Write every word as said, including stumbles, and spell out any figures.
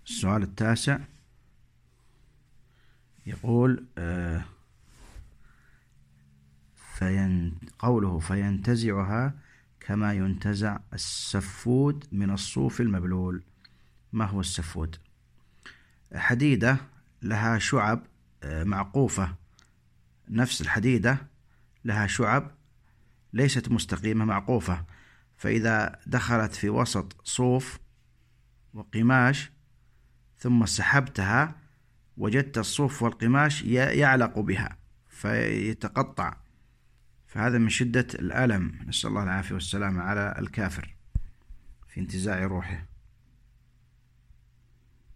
السؤال التاسع يقول آه فين قوله فينتزعها كما ينتزع السفود من الصوف المبلول. ما هو السفود؟ حديدة لها شعب معقوفة، نفس الحديدة لها شعب ليست مستقيمة معقوفة، فإذا دخلت في وسط صوف وقماش ثم سحبتها وجدت الصوف والقماش يعلق بها فيتقطع، فهذا من شدة الألم، نسأل الله العافية والسلامة على الكافر في انتزاع روحه.